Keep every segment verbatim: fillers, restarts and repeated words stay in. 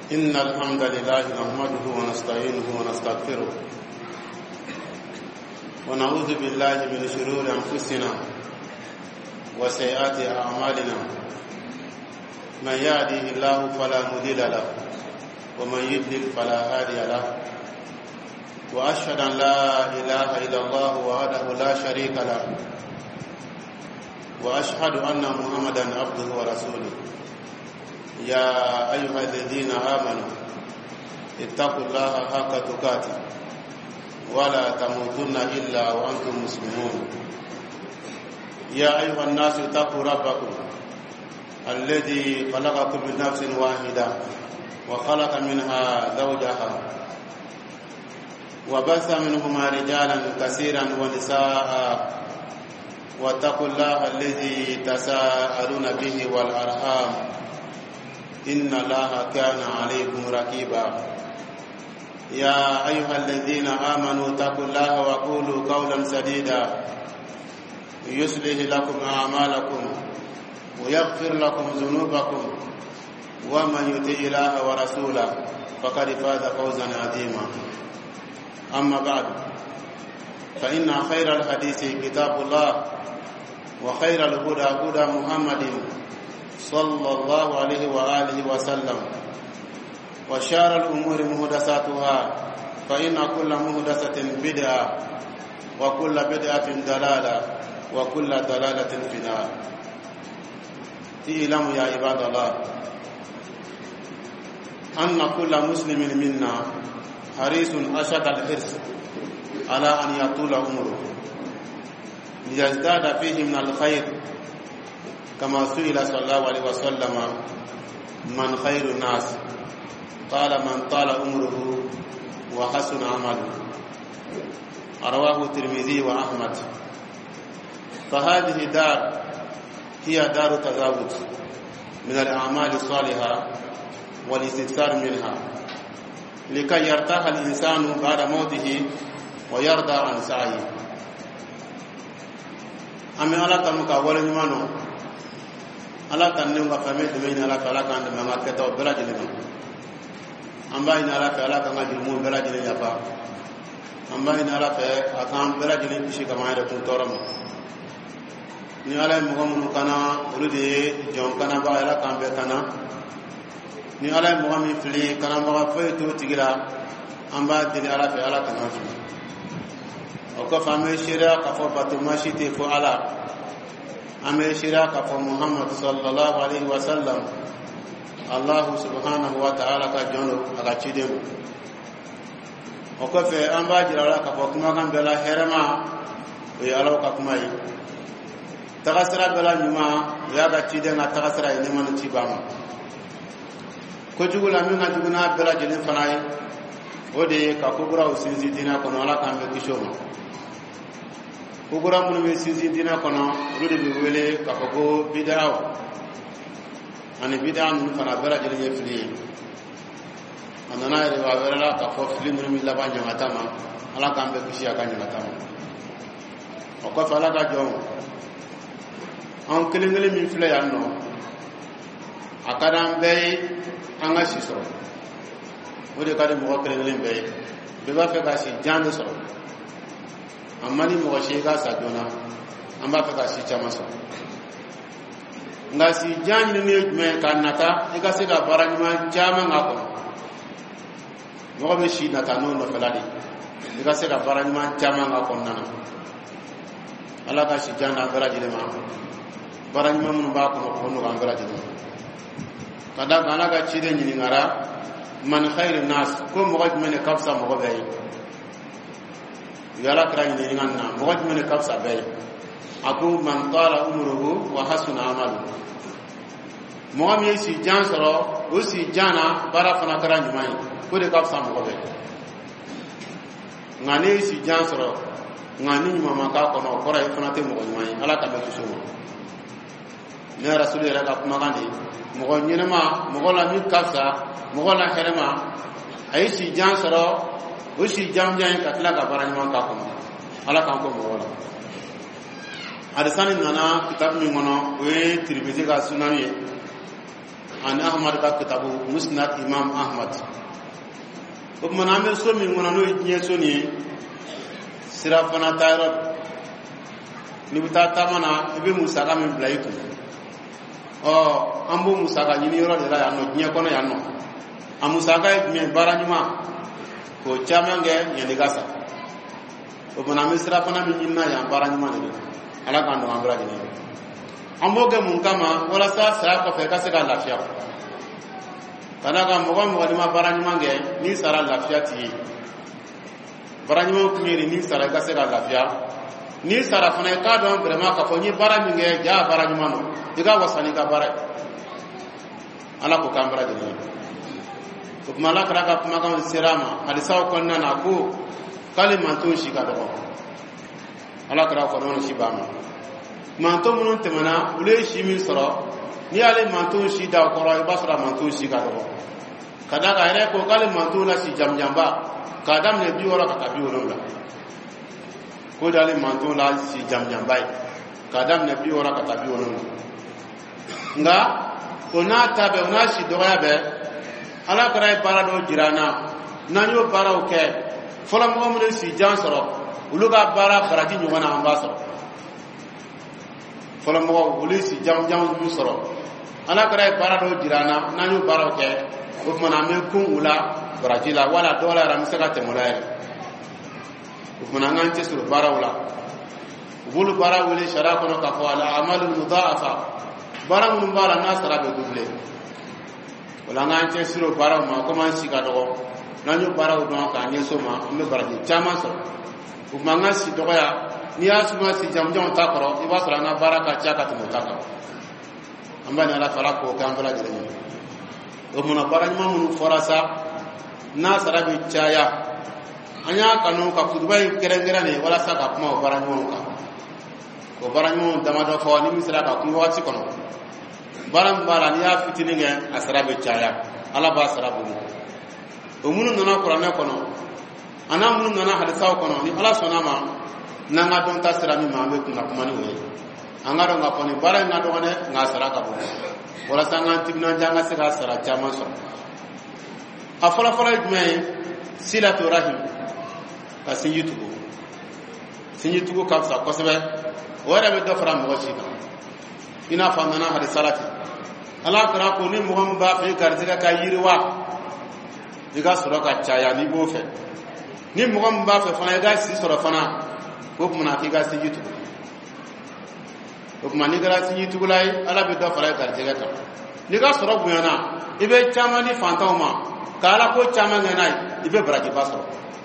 إن الحمد لله نحمده ونستعينه ونستغفره ونعوذ بالله من شرور أنفسنا وسيئات أعمالنا من يهده الله فلا مضل له ومن يضلل فلا هادي له وأشهد أن لا إله إلا الله وحده لا شريك له وأشهد أن محمدا عبده ورسوله يا أيها الذين آمنوا اتقوا الله حق تقاته ولا تموتن إلا وأنتم مسلمون يا أيها الناس اتقوا ربكم الذي خلقكم من نفس واحدة وخلق منها زوجها وبث منهما رجالا كثيرا ونساء واتقوا الله الذي تساءلون به والأرحام إن الله كان عليكم رقيبا يا أيها الذين آمنوا اتقوا الله وقولوا قولا سديدا يصلح لكم أعمالكم ويغفر لكم ذنوبكم ومن يطع الله ورسوله فقد فاز فوزا عظيما أما بعد فإن خير الحديث كتاب الله وخير الهدى هدى محمد صلى الله عليه وآله وسلم وشار الأمور محدثاتها فإن كل محدثة بدعة وكل بدعة ضلالة وكل ضلالة في النار. اعلموا يا عباد الله أن كل مسلم منا حريص أشد الحرص على أن يطول عمره ليزداد فيه من الخير كما سئل صلى الله عليه وسلم من خير الناس قال من طال عمره وحسن عمله رواه الترمذي وأحمد. فهذه الدار هي دار تزاوج من الأعمال الصالحة والاستكثار منها لكي يرتاح الإنسان بعد موته ويرضى عن سعيه. أمي على كمك أول نمانو على كنيم وفهمي دمين على كلا كان دمنا كتاب بلا جنين أمبا إن على كلا كان جلمون بلا جنين يفا أمبا إن على كأكام بلا جنين بشي كمان يرتون تورم ni ala mo mo kana rude jon kana ba ala kambe kana ni ala mo mi fili kana mo fa to tigira amba dini ala fe ala kana fi o ko fame shira ka fo batu mashite fo ala ame shira ka fo muhammad sallallahu alaihi wasallam allah subhanahu wa ta'ala ka jono aga chidem o ko fe amba jira ala ka fo kuma kan bela herama e ala ka kuma yi tagasira bela nyuma ya ga chide na tagasira ine man ci bama ko jugula mi nga juguna bela jene fanay ode ka ko bura usinzi dina kono ala kan be kishoma ko bura mun be sinzi dina kono rude be wele ka ko bid'ah ani bid'ah mun fana bela jene fili anana ire wa wala ka ko fili mun mi laba nyama tama ala kan be kishi aka nyama tama o ko fala ka jom an kelengele min filɛ yan nɔ a ka d'an bɛɛ ye an ka si sɔrɔ o de ka di mɔgɔ kelengelen bɛɛ ye bɛɛ b'a fɛ ka si jan de sɔrɔ a man di mɔgɔ si ka sa joona an b'a fɛ ka si caman sɔrɔ nka si jan ɲinini ye jumɛn ka nata i ka se ka baara ɲuman caman k'a kɔnɔ mɔgɔ bɛ si nata n'o nɔfɛla de i ka se ka baara ɲuman caman k'a kɔnɔna na ala ka si jan d'an bɛɛ lajɛlen ma bara nyuma mun ba ko ko no gambara jino kada kana ga chide nyini ngara man khairun nas ko mo gaj mene kafsa mo bay yala kra nyini nganna mo gaj mene kafsa bay aku man qala umruhu wa hasuna amalu mo am yesi jan soro o si jana bara fana kra nyuma ko de kafsa mo bay ngane si jan soro ngani nyuma maka ko no kora fana te mo nyuma ala ka be sumo ne rasul yɛrɛ ka kumakan de mɔgɔ ɲɛnama mɔgɔ la min ka fisa mɔgɔ la hɛrɛma a ye si jan sɔrɔ o si jan jan ka tila ka baara ɲuman k'a kɔnɔ ala k'an ko mɔgɔ la adisani nana kitabu min kɔnɔ o ye Tirmidhi ka sunan ye an ahmad ka kitabu musnad imam ahmad ko maname so mi ngona no nye so ni sira fana tayro ni buta tamana ibe musa ka min blaitu o ambo musa ka nyini yoro de la ya no nye kono ya no amusa ka mi baranyuma ko chamange nyani gasa ko maname sira fana mi nyinna ya baranyuma ne ala kan do ambra de ne ambo ge mun kama wala sa sa ko fe ka se ka lafiya kana ka mo mo ma baranyuma ge ni sara lafiya ti baranyuma kumiri ni sara ka se ka lafiya ni sara fana ka don vraiment ka fo ni baranyuma ge ja baranyuma no diga wasani ka bara ala ko kambara de ne ko mala kara ka kuma kan sirama hadisa ko nana ko kalimatu shi ka do ala kara ko non shi ba ma manto munun temana ule shi min soro ni ale manto shi da ko ro basra manto shi ka do kada ka ere ko kale manto na shi jamjamba kadam ne bi wora ka bi wora ko dale manto la shi jamjamba kadam ne bi wora ka bi wora nga ona tabe ona shi do ya be ala kara para do jirana nanyo para o ke fola mo mo si jan soro uluga bara farati nyona ambaso fola mo uli si jam jam du soro ala kara para do jirana nanyo bara o ke o mana me kun ula barajila wala dola ram saka te molay o mana ngante sur bara ula bulu bara uli shara kono ka ko ala amalul mudha'afa bara mun bara nasara be double wala ngante sur bara ma ko man sika do nanyo bara o don ka nyeso ma me baraji chama so o manga si do ya ni asuma si jamjam ta koro iba sura na baraka chaka to mutaka ambani ala fara ko kan bala jere o mona barani ma mun forasa na sarabe chaya anya kanu ka kudubai kerengera ne wala saka kuma o barani mo ka o barani mo damado fo ni misra ka ku wati kono baram bala ni ya fitini nge asarabe chaya ala ba sarabu o munu nana qur'ana kono ana munu nana hadisa kono ni ala sonama nanga don ta sira mi ma me kuna kuma ni we anga do ngaponi bara nga do ne nga sara ka bo wala sanga tibna janga se ka sara chama so afala fala jme silatu rahim ka sinyitu sinyitu ka sa ko sebe wara be do fara mo shi ka ina fa nana hadisa lati ala kara ko ni muhammad ba fe gartiga ka yiriwa diga soro ka chaya ni bo fe ni muhammad ba fe fana ga si soro fana ko kuma ki ga si yitu ko kuma ni ga si yitu lai ala be do fara ka jega ta ni ga soro buyana ibe chama ni fantoma kala ko chama ngana ibe braji basoro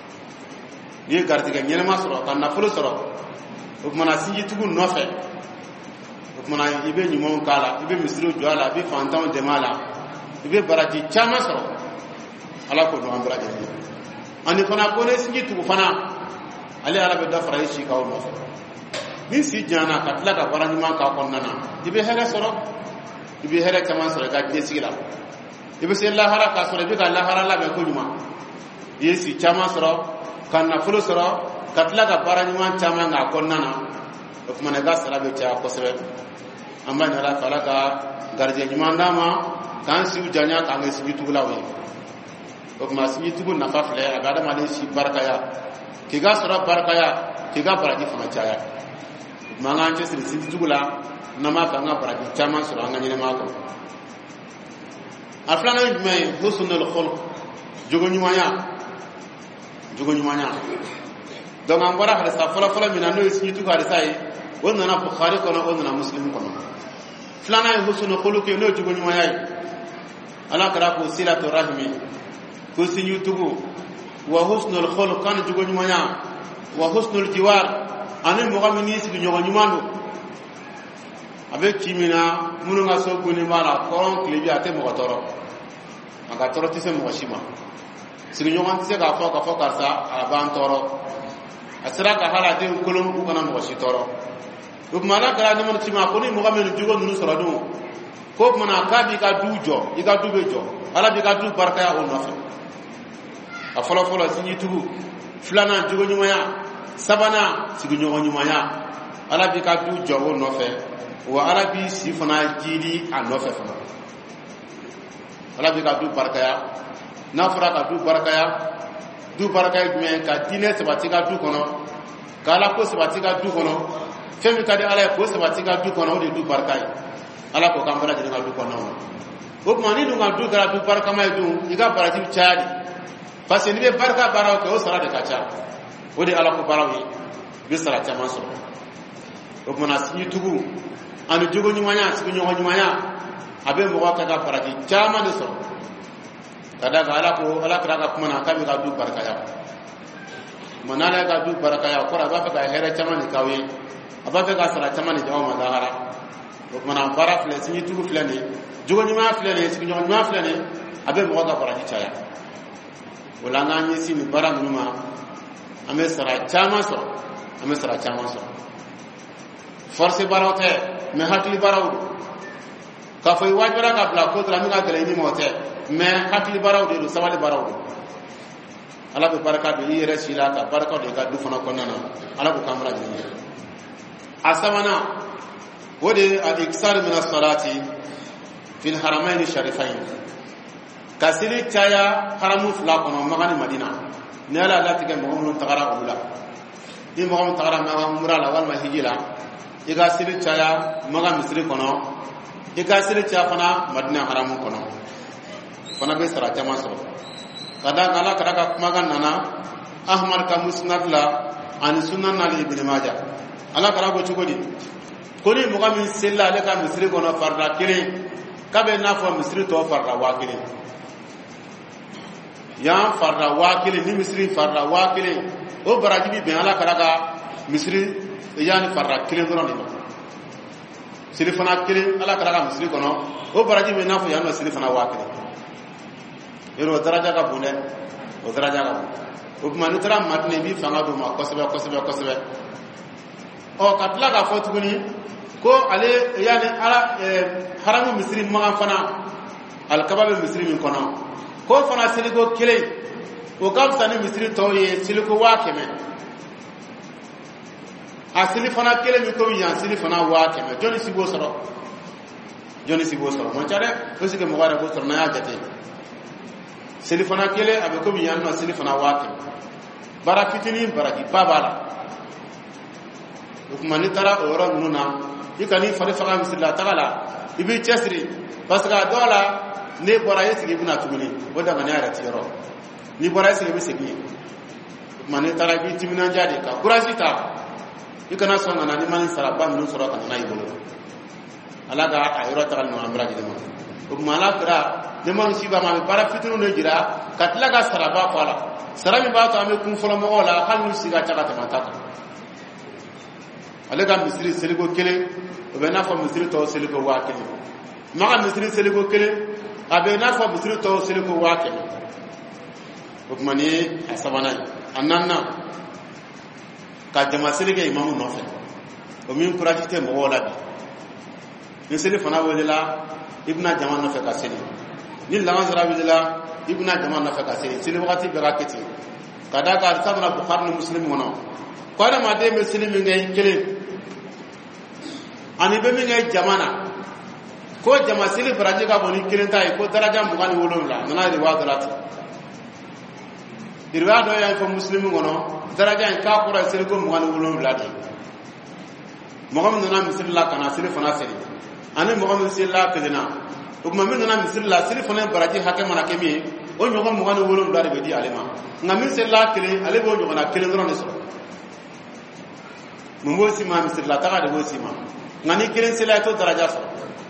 ni gartiga nyene ma soro kan na fulu soro ko kuma na si yitu no fe ko kuma ibe nyimo kala ibe misiro jwala ibe fantom de mala ibe braji chama soro ala ko do ambra de ani fana ko ne singi tu fana ali ala be da fara shi ka o ni si jana ka tla ka barani man ka ko nana ibe hele soro ibe hele kama soro ka je sigila ibe se la hara ka soro be ka la hara la be ko nyuma yesi chama soro kan na fulo soro ka tla ka barani man chama nga ko nana o kuma ne ga sara be cha ko sebe amma ne ra kala ka garje nyuma ndama kan si janya ka ngi si bitula we o kuma si tubu na fafle agada ma ne si barakaya kiga sura barakaya kiga baraji fama chaya manga nche si si tubu la na ma ka nga baraji chama sura nga nyine ma ko aflana me husnul khuluq jogo nyumanya jogo nyumanya donc an bara hada sa fala fala mina no si tubu hada sai wonna na bukhari kono wonna na muslim kono flana husnul khuluq no jogo nyumanya ala kara ko silatu rahmi ko sinyu tugu wa husnul khuluq kan jugo nyumanya wa husnul jiwar ane mo gamini si nyogo nyumando abe kimina munu nga so ko ni mara koron klebi ate mo toro anga toro tise mo shima si nyogo tise ka fo ka fo ka sa aban toro asira ka hala de kolom ku kana mo shi toro ko mana kala ni mo tima ko ni mo gamini jugo nunu soro do ko mana ka bi ka dujo iga dubejo ala bi ka du barka ya on nafa a fɔlɔ fɔlɔ sinji tugu filanan jogo ɲumanya sabanan sigi ɲɔgɔn ɲumanya ala bi ka du jɔ o nɔfɛ wa ala bi si fana jiri a nɔfɛ fana ala bi ka du barakaya n'a fɔra ka du barakaya du baraka ye jumɛn ka diinɛ sabati ka du kɔnɔ ka ala ko sabati ka du kɔnɔ fɛn min ka di ala ye ko sabati ka du kɔnɔ o de du baraka ye ala ko k'an bɛɛ lajɛlen ka du kɔnɔ o tuma ni dun ka du kɛra du barakama ye dun i ka baraji bɛ caya de parce que n'i bɛ barika baaraw kɛ o sara de ka ca o de ye ala ko baaraw ye i bɛ sara caman sɔrɔ o tuma sinjitugu ani jogo ɲumanya sigiɲɔgɔn ɲumanya a bɛ mɔgɔ kɛ ka baraji caman de sɔrɔ ka da kan ala ko ala kɛra ka kuma na k'a bɛ ka du barakaya tuma n'ala ye ka du barakaya o kɔrɔ a b'a fɛ ka hɛrɛ caman de k'aw ye a b'a fɛ ka sara caman de di aw ma lahara o tuma na baara filɛ sinjitugu filɛ nin ye jogo ɲumanya filɛ nin ye sigiɲɔgɔn ɲuman filɛ nin ye a bɛ mɔgɔ ka baraji caya o la an k'an ɲɛsin nin baara ninnu ma an bɛ sara caman sɔrɔ an bɛ sara caman sɔrɔ force baaraw tɛ mɛ hakili baaraw don k'a fɔ i wajibira ka bila ko dɔrɔn min ka gɛlɛn i ni mɔgɔ tɛ mɛ hakili baaraw de don sabali baaraw don ala bɛ barika don i yɛrɛ si la ka barika don i ka du fana kɔnɔna na ala k'o k'an bɛɛ lajɛlen ye a sabanan o de ye al-iksar min as-salati fi al-haramayn sharifayn ka seli caya haramu fila kɔnɔ Maka ni Madina ni ala latigɛ mɔgɔ minnu tagara olu la ni mɔgɔ min tagara Maka umra la walima hiji la i ka seli caya Maka misiri kɔnɔ i ka seli caya fana Madina haramu kɔnɔ fana bɛ sara caman sɔrɔ ka da kan ala kɛra ka kumakan nana Ahmad ka musnad la ani sunan na Ibn Majah ala kɛra ko cogo di ko ni mɔgɔ min selila ale ka misiri kɔnɔ farida kelen k'a bɛ n'a fɔ misiri tɔ farida waa kelen yan farida waa kelen ni misiri farida waa kelen o baraji bi bɛn ala kɛra ka misiri yani farida kelen dɔrɔn de ma seli fana kelen ala kɛra ka misiri kɔnɔ o baraji bɛ n'a fɔ yan nɔ seli fana waa kelen yɔrɔ o daraja ka bon dɛ o daraja ka bon o tuma n'i taara Madina i b'i fanga d'o ma kosɛbɛ kosɛbɛ kosɛbɛ ɔ ka tila k'a fɔ tuguni ko ale yani ala haramu misiri Maka fana alikaba bɛ misiri min kɔnɔ ko fana seliko kelen o ka fisa ni misiri tɔw ye seliko waa kɛmɛ a seli fana kelen min komi yan seli fana waa kɛmɛ jɔnni si b'o sɔrɔ jɔnni si b'o sɔrɔ man ca dɛ o sigi mɔgɔ yɛrɛ b'o sɔrɔ n'a y'a jate seli fana kelen a bɛ komi yan nɔ seli fana waa kɛmɛ bara fitinin baraji ba b'a la o tuma n'i taara o yɔrɔ ninnu na i ka n'i fari faga misiri la taga la i b'i cɛsiri parce que a dɔw la n'e bɔra e sigi i bɛna tuguni o danganiya yɛrɛ ti yɔrɔ n'i bɔra e sigi i bɛ segin o tuma n'i taara i b'i timinanja de ka courage ta i kana sɔn ka na ni mani saraba minnu sɔrɔ ka na n'a y'i bolo ala ka a yɔrɔ tagali ɲɔgɔn bɛɛ lajɛlen ma o tuma ala kɛra ni mani si b'a ma a bɛ baara fitininw de jira ka tila ka saraba fɔ a la sara min b'a to an bɛ kun fɔlɔ mɔgɔw la hali n'u si ka ca ka tɛmɛ ta kan ale ka misiri seliko kelen o bɛ n'a fɔ misiri tɔw seliko waa kelen Maka misiri seliko kelen a bɛ n'a fɔ misiri tɔw seliko waa kɛmɛ o tuma ni ye a sabanan ye a naaninan ka jama seli kɛ imamu nɔfɛ o min kuraji tɛ mɔgɔw la bi ni seli fana welela i bɛna jama nɔfɛ ka seli ni lansara welela i bɛna jama nɔfɛ ka seli seli wagati bɛɛ ka kɛ ten ka da kan sabula Bukhari ni Muslim kɔnɔ ko adamaden bɛ seli min kɛ i kelen ani bɛ min kɛ jama na ko jama seli baraji ka bon ni kelen ta ye ko daraja mugan ni wolonwula nana riwaya dɔ la ten riwaya dɔ y'a fɔ Muslim kɔnɔ daraja in k'a kɔrɔ ye seli ko mugan ni wolonwula de mɔgɔ min nana misiri la ka na seli fana seli ani mɔgɔ min selila kelen na o tuma min nana misiri la seli fana baraji hakɛ mana kɛ min ye o ɲɔgɔn mugan ni wolonwula de bɛ di ale ma nka min selila kelen ale b'o ɲɔgɔnna kelen dɔrɔn de sɔrɔ mun b'o si ma misiri la taga de b'o si ma nka ni kelen selila i t'o daraja sɔrɔ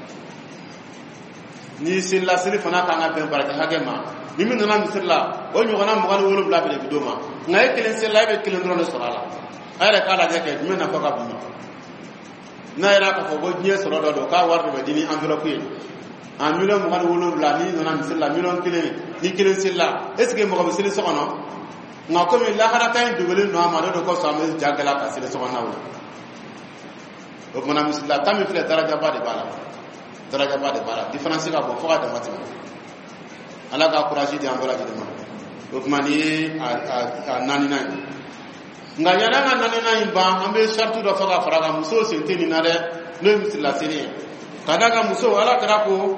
ni selila seli fana kan ka bɛn baraji hakɛ ma ni min nana misiri la o ɲɔgɔnna mugan ni wolonwula bɛ de bi d'o ma nka e kelen selila e bɛ kelen dɔrɔn de sɔrɔ a la a yɛrɛ k'a lajɛ kɛ jumɛn nafa ka bon n'a yɛrɛ k'a fɔ ko diɲɛ sɔrɔ dɔ don k'a wari de bɛ di ni enveloppe ye a miliyɔn mugan ni wolonwula ni nana misiri la miliyɔn kelen ni kelen selila est ce que mɔgɔ bɛ seli so kɔnɔ nka komi laharata in dogolen don a ma ne de kosɔn an bɛ ja gɛlɛya ka seli so kɔnɔnaw la o tumana misiri la tan min filɛ darajaba de b'a la darajaba de b'a la différence ka bon fo ka dama tɛmɛ ala ka courage di an bɛɛ lajɛlen ma o tuma ni ye a naaninan ye nka yanni an ka naaninan in ban an bɛ sariti dɔ fɔ ka fara kan musow sen tɛ nin na dɛ n'o ye misiri la seli ye ka d'a kan musow ala kɛra ko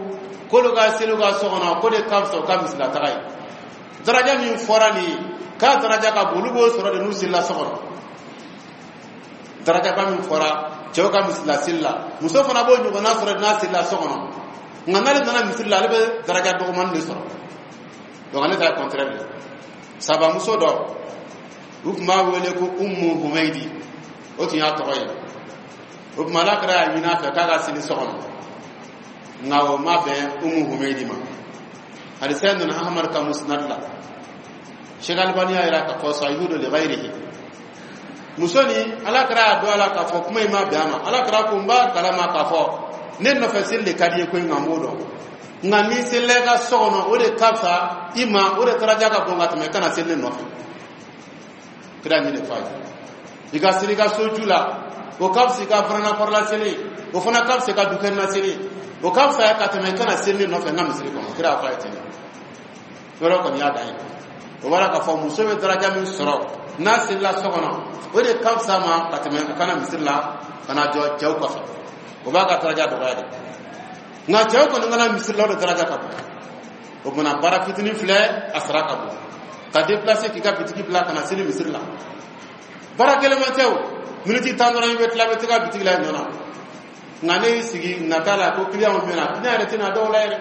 kolo ga selu ga sogona ko de kamso kam misla tagay daraja min forani ka daraja ka bulugo soro de nusilla sogona daraja ba min fora cew ka misla silla muso fana bo nyugo na soro na silla sogona nganale dana misilla lebe daraja do man de soro donc on est à contraire saba muso do ukma wele ko ummu humaydi o tiya toy ukma la kra yina fa kaga sili sogona ngawo mabe ummu humaydi ma hadi sayyidina ahmad ka musnad la shegal baniya ira ka ko sayudu li ghayrihi musoni ala kra do ala ka fo kuma ma biama ala kra ko mba kalama ka fo nen no fasil le kadiye ko ngamodo ngani sele ga sono o de kapsa ima o de taraja ka bonga tame kana sele no kra ni de faji diga sele ga sojula o kapsi ka frana parla sele o fana kapsi ka duken na sele o kapsa ka tame kana sele no fe ngam sele ko kra fa tele wala ko ni ada o wala ka fo muso be taraja min soro na sele sono o de kapsa ma ka tame kana misilla kana jo jaw ko fa o ba ka taraja do ga nga jaw ko ngana misir law daraja ka o mona bara fitini fle asra ka bo ka déplacer ki ka bitiki bla kana sini misir la bara kele ma tew miniti tandora yebe tla be tika bitiki la nona ngane sigi natala ko kliya mo mena ina rete na do la ere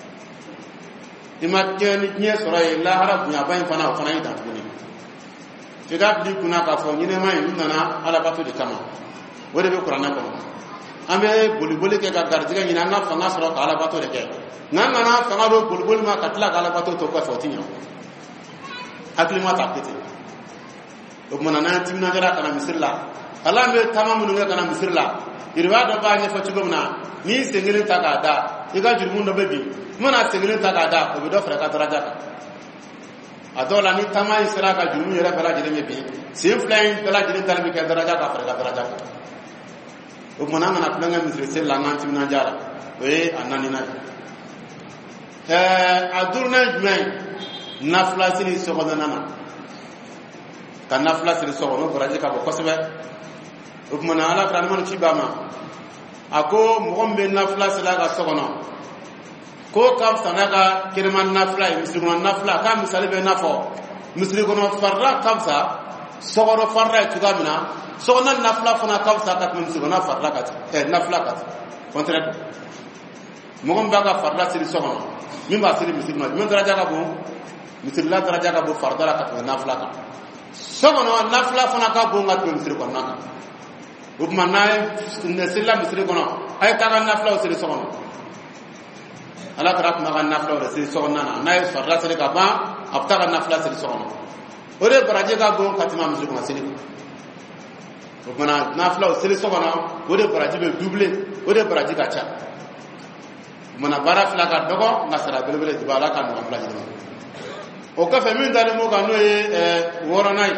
ima keni nye sora la harab nya bayin fana fana ita kuni tiga bi kuna ka fo nyine mai nana ala batu de kama wode be qur'ana ko ambe boli boli ke ga gardiga nyina na fanga soro kala bato de ke nan na fanga do boli boli ma katla kala bato to ko fotinyo aklima ta pete o mona na timna gara kana misirla ala me tamamu nga kana misirla irwa do ba nya fatu gomna ni sengene ta ga da iga jurmun do bebi mona sengene ta ga da ko be do fra ka daraja ka adola ni tamai sira ka jurmu yera fara jere me bi sim flying kala jere talbi ka daraja ka fra ka daraja ka o mona ngana planga misri sel la nganti na jara we anani na eh adurna jmai nafla sini sogoda nana kan nafla sini sogono baraje ka ko kosbe o mona ala kan man ci bama ako mo be nafla sila ga sogono ko kam sanaga kirman nafla misri ko nafla kam misali be nafo misri ko farra kamsa sogoro farra tugamina sogona nafla fana kamsa kat min sogona farra kat eh nafla kat contraire mo gom baga farra siri sogono min ba siri misri ma min daraja ka bo misri la daraja ka bo farda la kat nafla kat sogono nafla fana ka bo ngat misri ko naka ubma nay ne silla misri ko no ay ka nafla siri sogono ala tarak ma nafla o siri sogono na nay farra siri ka ba afta nafla siri sogono ore baraje ka bo katima misri ko siri o mana nafla o siri sogono ore baraje be doubler ore baraje ka cha mana bara fla ka dogo ngasara belebele dibala kan ma fla jino o ka fe min dale mo ka no e woro nay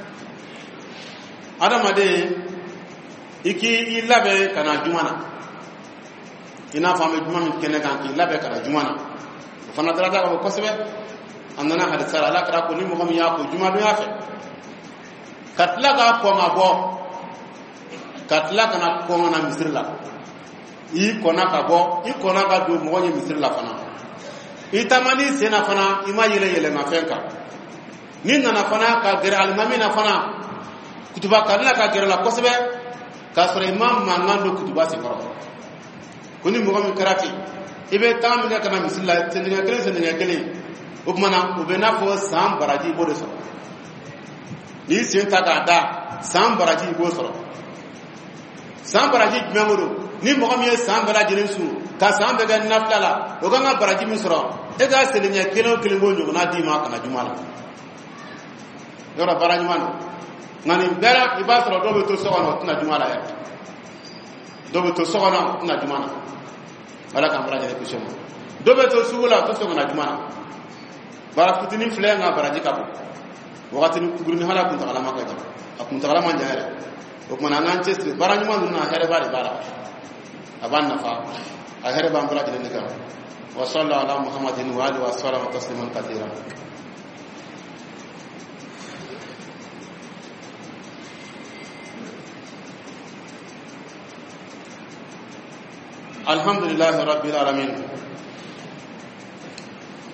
adama de iki ilabe kana jumana ina fami juma min kene kan ki ilabe kana jumana fana dara daga ko kosbe andana hadith sala la kra ko ni mo kam ya ko juma do ya fe katla ga ko ma bo katla kana ko na misir la i kona ka bo i kona ka do mo ni misir la fana i tamani sena fana i ma yele yele ma fenka ni nana fana ka gere al mamina fana kutuba katla ka gere la kosbe ka sore imam mangando kutuba se koro kuni mo kam karati ibe tam ga kana misir la tendinga kele tendinga kele o mana o be na fo sam baraji bo de so ni se ta ga da sam baraji bo so sam baraji memoro ni mo kam ye sam baraji ne su ka sam be ga nafla la o ga na baraji mi soro e ga se nya kelo kelo mo nyu na di ma kana jumala yora baraji man ngani bera ibasro do be to so ono na jumala ya do be to so ono na jumala ala kan baraji ko so do be to sugula to so na jumala bara kutini fle nga baraji kabu wakati ni gurni hala kun tagala maka ta akun tagala man jaare o mana nan chesti baraji man na here bari bara aban nafa a here ban baraji ne ka wa sallallahu ala muhammadin wa alihi wa sallam tasliman katira alhamdulillahi rabbil alamin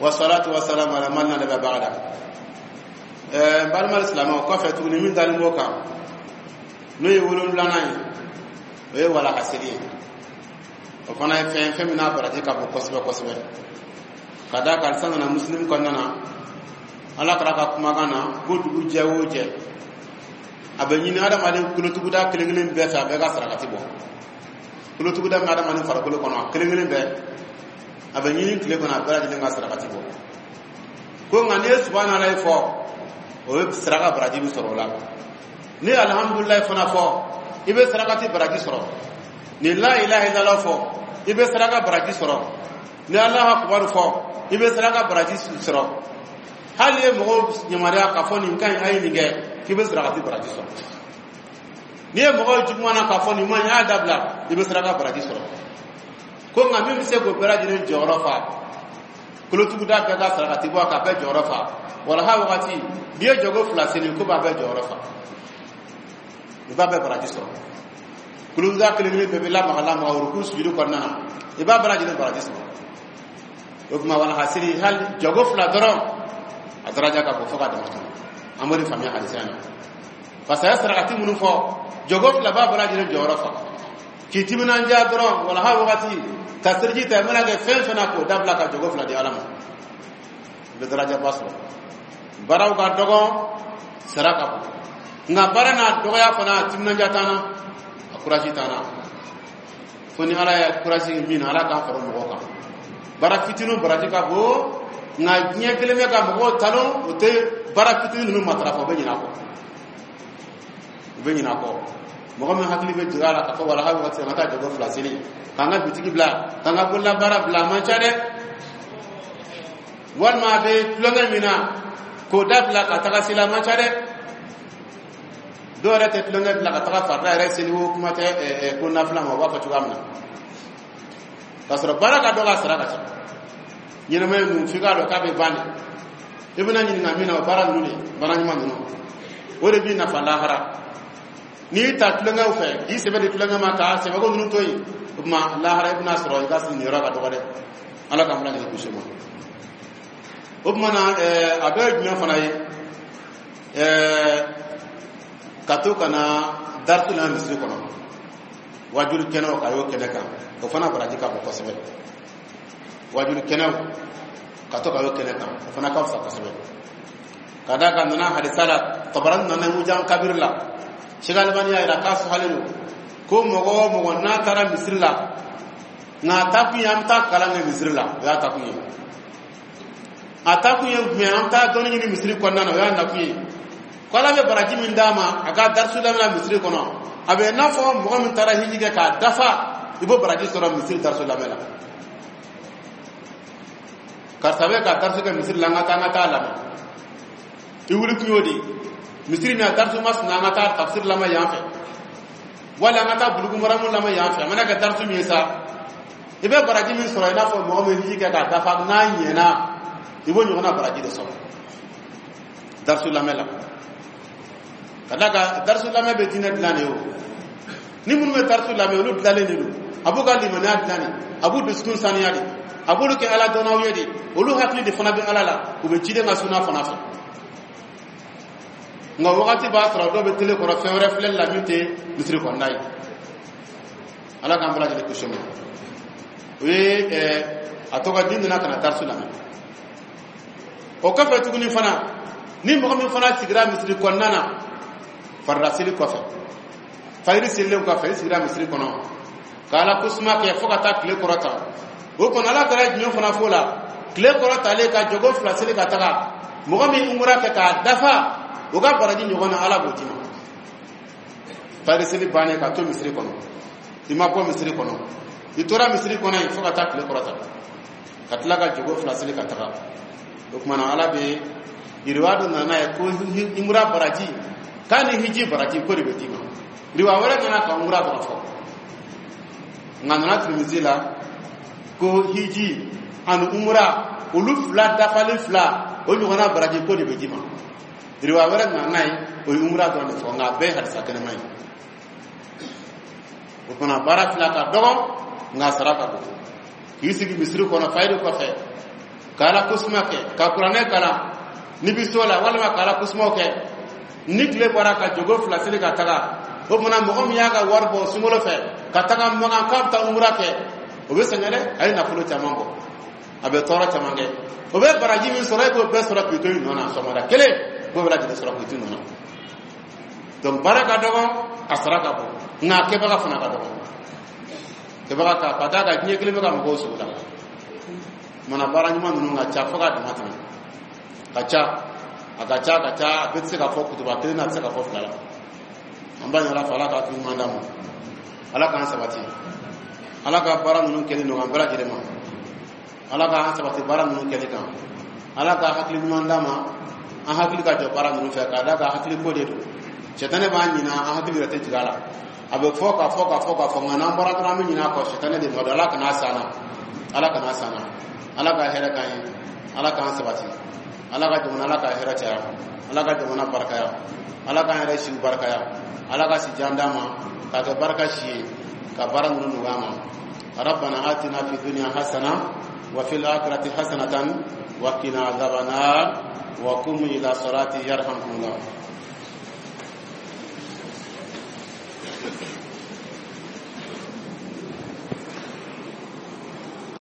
والصلاة والسلام على من لا نبي بعده بالما الإسلام وكفى تقول من ذلك موكا نيقولون لنا إيه ولا حسيرين وكنا فهم فهمنا براتي كابو كسبة كسبة كذا كالسنا مسلم كنا ala karaka kuma kana godu jawoje abanyini adam ale kulo tuguda kelengelen be fa be ga sarakati bo kulo tuguda madam ani fara kulo kono kelengelen be abanyini kile kono abara de nga sarakati bo ko ngane subhana allah fo o saraka baradi bi sorola ni alhamdulillah fona fo ibe sarakati baradi soro ni la ilaha illallah fo ibe saraka baradi soro ni allah akbar fo ibe saraka baradi soro hal ye mogo nyamara ka fo ni kan ay ni ge kibe siragati barati so ni ye mogo jugmana ka fo ni man ya dabla ibe siraga barati so ko ngami mi se go beraji ni jorofa kulo tuguda be ga siragati bo ka be jorofa wala ha wakati biye jogo flasini ko ba be jorofa iba be barati so kulo za kele ni be la magala ma ruku sujudu kornana iba beraji ni barati so okuma wala hasiri hal jogo fla doro adaraja ka ko foka da mutum amori famia hadisana fasaya sarati munu fo jogof la babala jere jorofa kitimina nja dron wala ha wakati tasirji ta mala ge fen fena ko dabla ka jogof la di alama be daraja baso baraw ga dogo saraka ko nga barana dogo ya fana timna nja tana akurashi tana foni ala ya kurashi min ala ka faro mo ka bara fitinu barati ka bo nga nya keleme ka mo talo ote bara fitinu nu matrafa be nyina ko be nyina ko mo ko me hakli be jigala ka ko wala ha wakati mata jogo flasini kanga bitigi bla kanga bolla bara bla manchade wal ma be tlonga mina ko dabla ka taka sila manchade do rete tlonga bla ka taka farra re sini wo kuma te e ko na fla mo wa ko tugamna tasra baraka do ga saraka ta nyina me mu figa do ka be bani ibuna nyina mina bara nuni bara nyima nuno wore bi na falahara ni ta tulanga ufe di sebe de tulanga maka sebe ko nunu toyi ma lahara ibn asro ga sin ni raga do gade ala kam la ni ko shema ubmana eh abe nyo fana yi eh kato kana dartu na misri kono wajur keno ka yo keneka ko fana baraji ka ko sebe wajur keno kato ka yo keneka ko fana ka sa sebe kada kan na hadisala tabaran na mu jam kabirla shigal bani ya ira kasu halilu ko mogo mogo na tara misrila na taku yam ta kala ne misrila ya taku yi ataku yam me am ta doni ni misri ko nana ya na ku yi kala be baraji min dama aga darsu da na misri ko no abe na fo mogo min tara hiji ka dafa ibo baraji soro misri darsu da mela ka sabe ka darsu ka misri la ngata ngata la iwuri ku yodi misri na darsu mas na ngata tafsir lama yanfe wala ngata bulugu maramu lama yanfe mana ga darsu mi sa ibe baraji min soro ina fo mo me hiji ka dafa na nyena ibo nyu na baraji de soro darsu lamela kadaka darsu lama be dina dilane yo ni mun me darsu lama yo dilale ni do abu gali mana dilane abu duskun saniyadi abu ke ala donaw yedi ulu hakli de fana be alala ube jide nga suna fana fa nga wakati ba tra do be tele ko rafa refle la mité misri ko ndai ala kam bala de ko shema we eh atoka dinna na kana darsu lama o ka fa tuguni fana ni mo ko fana sigira misri ko nana farra sili ko fa fayri sille ko fa sigira misri ko no kala kusma ke foka ta kle ko rata o ko nala kala jinyo fana fola kle ko rata le ka jogo fla sili ka taka mo ko mi umra ka ka dafa o ga baraji nyogona ala botima fayri sili bane ka to misri ko no ima ko misri ko no itora misri ko nay foka ta kle ko rata katla ka jogo fla sili ka taka o ko mana ala be irwado na na ko imra baraji kani hiji baraji ko ribetima riwa wala kana ka umra do fo ngana tumizila ko hiji an umra uluf la dafale fla o nyona baraji ko ribetima riwa wala na nai o umra do fo nga be hadisa kana mai o kona bara fla ka dogo nga saraka ko kisigi misri ko na faydo ko fe kala kusmake ka qur'ane kala nibisola wala kala kusmoke nikle baraka jogo flasile ka taga o mona mo mi yaga warbo sumolo fe ka taga mo kan kapta umrake o be sangale ay na fulo tamango abe tora tamange o be baraji min sore ko be sore pito nona somara kele bo bela de sore pito nona donc baraka dogo asraka bo na ke baga fana ka dogo ke baga ka pada ga nyekle baga mo so da mona barani man nunga cha faga de matana kacha akacha kacha betse ka foku to batene na tsaka fofu lala ambanya la fala ka tu mandamu ala kan sabati ala ka bara nunu kele no ngambara jere ma ala ka sabati bara nunu kele kan ala ka hakli mandama a hakli ka to bara nunu fe ka da ka hakli ko de to shetane ba nyina a hakli rate jigala abe foka foka foka fonga na bara kana mi nyina ko shetane de modala kana sana ala kana sana ala ka hera kan ala kan sabati ala ka jamana ala ka hera caya ala ka jamana barkaya ala ka hera shi barkaya ala ka si jandama ka ga barka shi ka baran nunu gama rabbana atina fid dunya hasana wa fil akhirati hasanatan wa qina adhaban nar wa qum ila salati yarhamkumullah.